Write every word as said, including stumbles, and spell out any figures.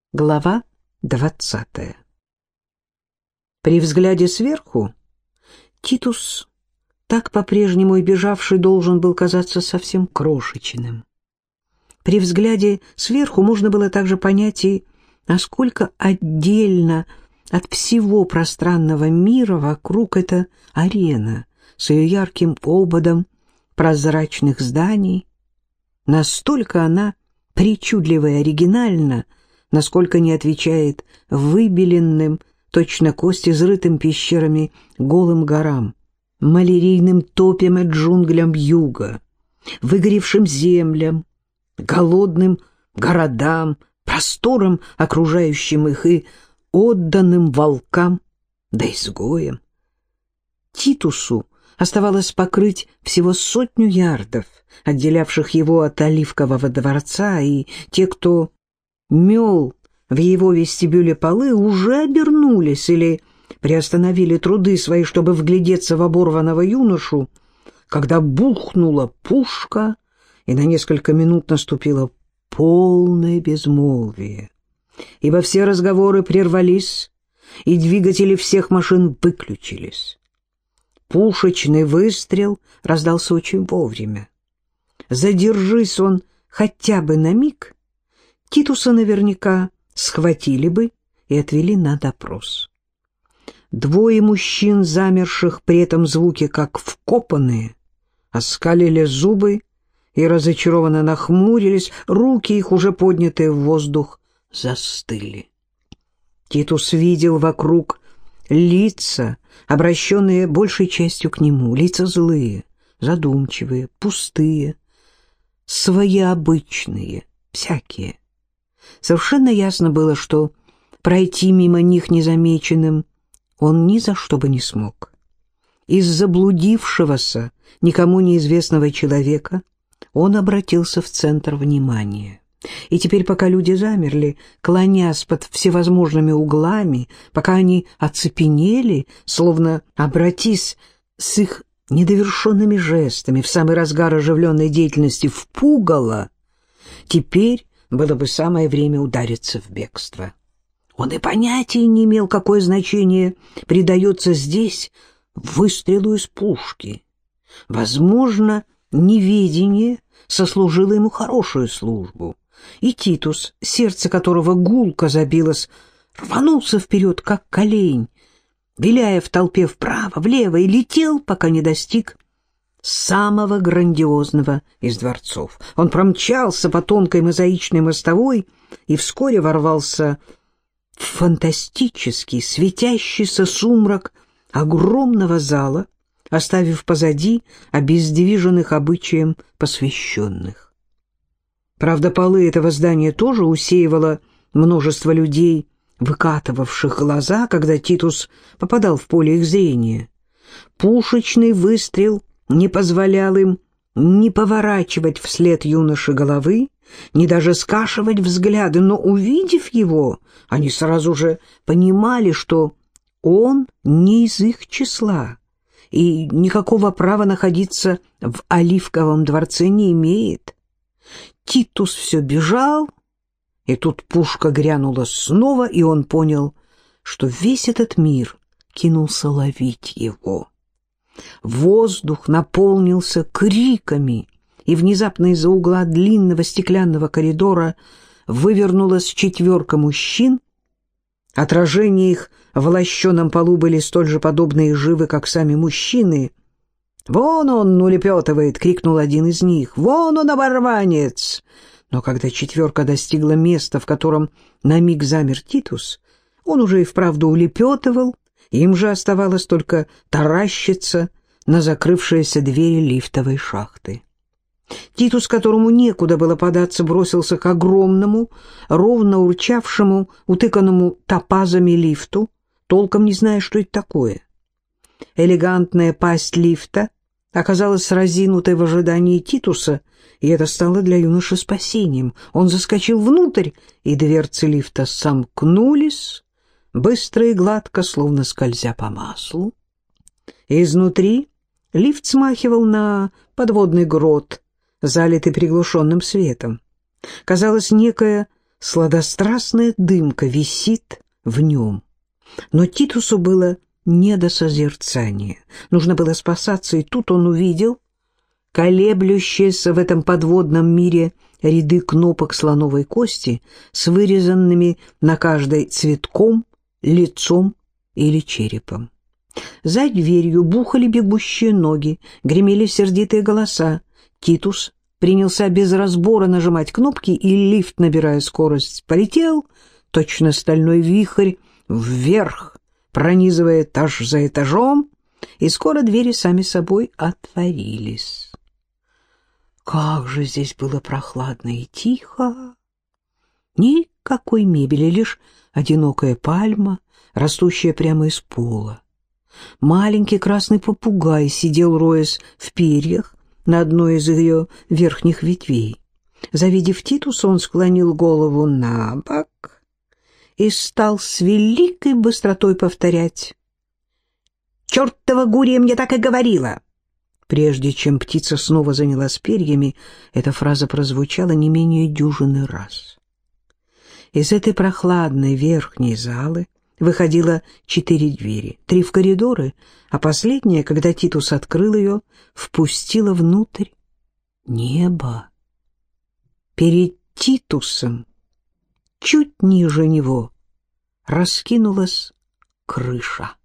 Глава двадцатая. При взгляде сверху Титус, так по-прежнему и бежавший, должен был казаться совсем крошечным. При взгляде сверху можно было также понять и насколько отдельно от всего пространного мира вокруг эта арена с ее ярким ободом прозрачных зданий. Настолько она причудлива и оригинальна, насколько не отвечает выбеленным, точно кость изрытым пещерами, голым горам, малярийным топям и джунглям юга, выгоревшим землям, голодным городам, просторам, окружающим их, и отданным волкам да изгоям. Титусу оставалось покрыть всего сотню ярдов, отделявших его от Оливкового дворца, и те, кто мел в его вестибюле полы, уже обернулись или приостановили труды свои, чтобы вглядеться в оборванного юношу, когда бухнула пушка, и на несколько минут наступило полное безмолвие, ибо все разговоры прервались, и двигатели всех машин выключились. Пушечный выстрел раздался очень вовремя. Задержись он хотя бы на миг, Титуса наверняка схватили бы и отвели на допрос. Двое мужчин, замерших при этом звуке как вкопанные, оскалили зубы и разочарованно нахмурились, руки их, уже поднятые в воздух, застыли. Титус видел вокруг лица, обращенные большей частью к нему, лица злые, задумчивые, пустые, своеобычные, всякие. Совершенно ясно было, что пройти мимо них незамеченным он ни за что бы не смог. Из заблудившегося, никому неизвестного человека он обратился в центр внимания. И теперь, пока люди замерли, клонясь под всевозможными углами, пока они оцепенели, словно обратись с их недовершенными жестами в самый разгар оживленной деятельности в пугало, теперь было бы самое время удариться в бегство. Он и понятия не имел, какое значение придается здесь выстрелу из пушки. Возможно, неведение сослужило ему хорошую службу, и Титус, сердце которого гулко забилось, рванулся вперед, как олень, виляя в толпе вправо, влево, и летел, пока не достиг самого грандиозного из дворцов. Он промчался по тонкой мозаичной мостовой и вскоре ворвался в фантастический светящийся сумрак огромного зала, оставив позади обездвиженных обычаем посвященных. Правда, полы этого здания тоже усеивало множество людей, выкатывавших глаза, когда Титус попадал в поле их зрения. Пушечный выстрел не позволял им ни поворачивать вслед юноши головы, ни даже скашивать взгляды, но, увидев его, они сразу же понимали, что он не из их числа и никакого права находиться в Оливковом дворце не имеет. Титус все бежал, и тут пушка грянула снова, и он понял, что весь этот мир кинулся ловить его. Воздух наполнился криками, и внезапно из-за угла длинного стеклянного коридора вывернулась четверка мужчин. Отражения их в лощеном полу были столь же подобны и живы, как сами мужчины. «Вон он улепетывает!» — крикнул один из них. «Вон он, оборванец!» Но когда четверка достигла места, в котором на миг замер Титус, он уже и вправду улепетывал. Им же оставалось только таращиться на закрывшиеся двери лифтовой шахты. Титус, которому некуда было податься, бросился к огромному, ровно урчавшему, утыканному топазами лифту, толком не зная, что это такое. Элегантная пасть лифта оказалась разинутой в ожидании Титуса, и это стало для юноши спасением. Он заскочил внутрь, и дверцы лифта сомкнулись, быстро и гладко, словно скользя по маслу. Изнутри лифт смахивал на подводный грот, залитый приглушенным светом. Казалось, некое сладострастная дымка висит в нем. Но Титусу было не до созерцания. Нужно было спасаться, и тут он увидел колеблющиеся в этом подводном мире ряды кнопок слоновой кости с вырезанными на каждой цветком, лицом или черепом. За дверью бухали бегущие ноги, гремели сердитые голоса. Титус принялся без разбора нажимать кнопки, и лифт, набирая скорость, полетел, точно стальной вихрь, вверх, пронизывая этаж за этажом, и скоро двери сами собой отворились. Как же здесь было прохладно и тихо! Никакой мебели, лишь одинокая пальма, растущая прямо из пола. Маленький красный попугай сидел, роясь в перьях, на одной из ее верхних ветвей. Завидев Титуса, он склонил голову на бок и стал с великой быстротой повторять: «Чертова гурия мне так и говорила!» Прежде чем птица снова занялась перьями, эта фраза прозвучала не менее дюжины раз. Из этой прохладной верхней залы выходило четыре двери, три в коридоры, а последняя, когда Титус открыл ее, впустила внутрь небо. Перед Титусом, чуть ниже него, раскинулась крыша.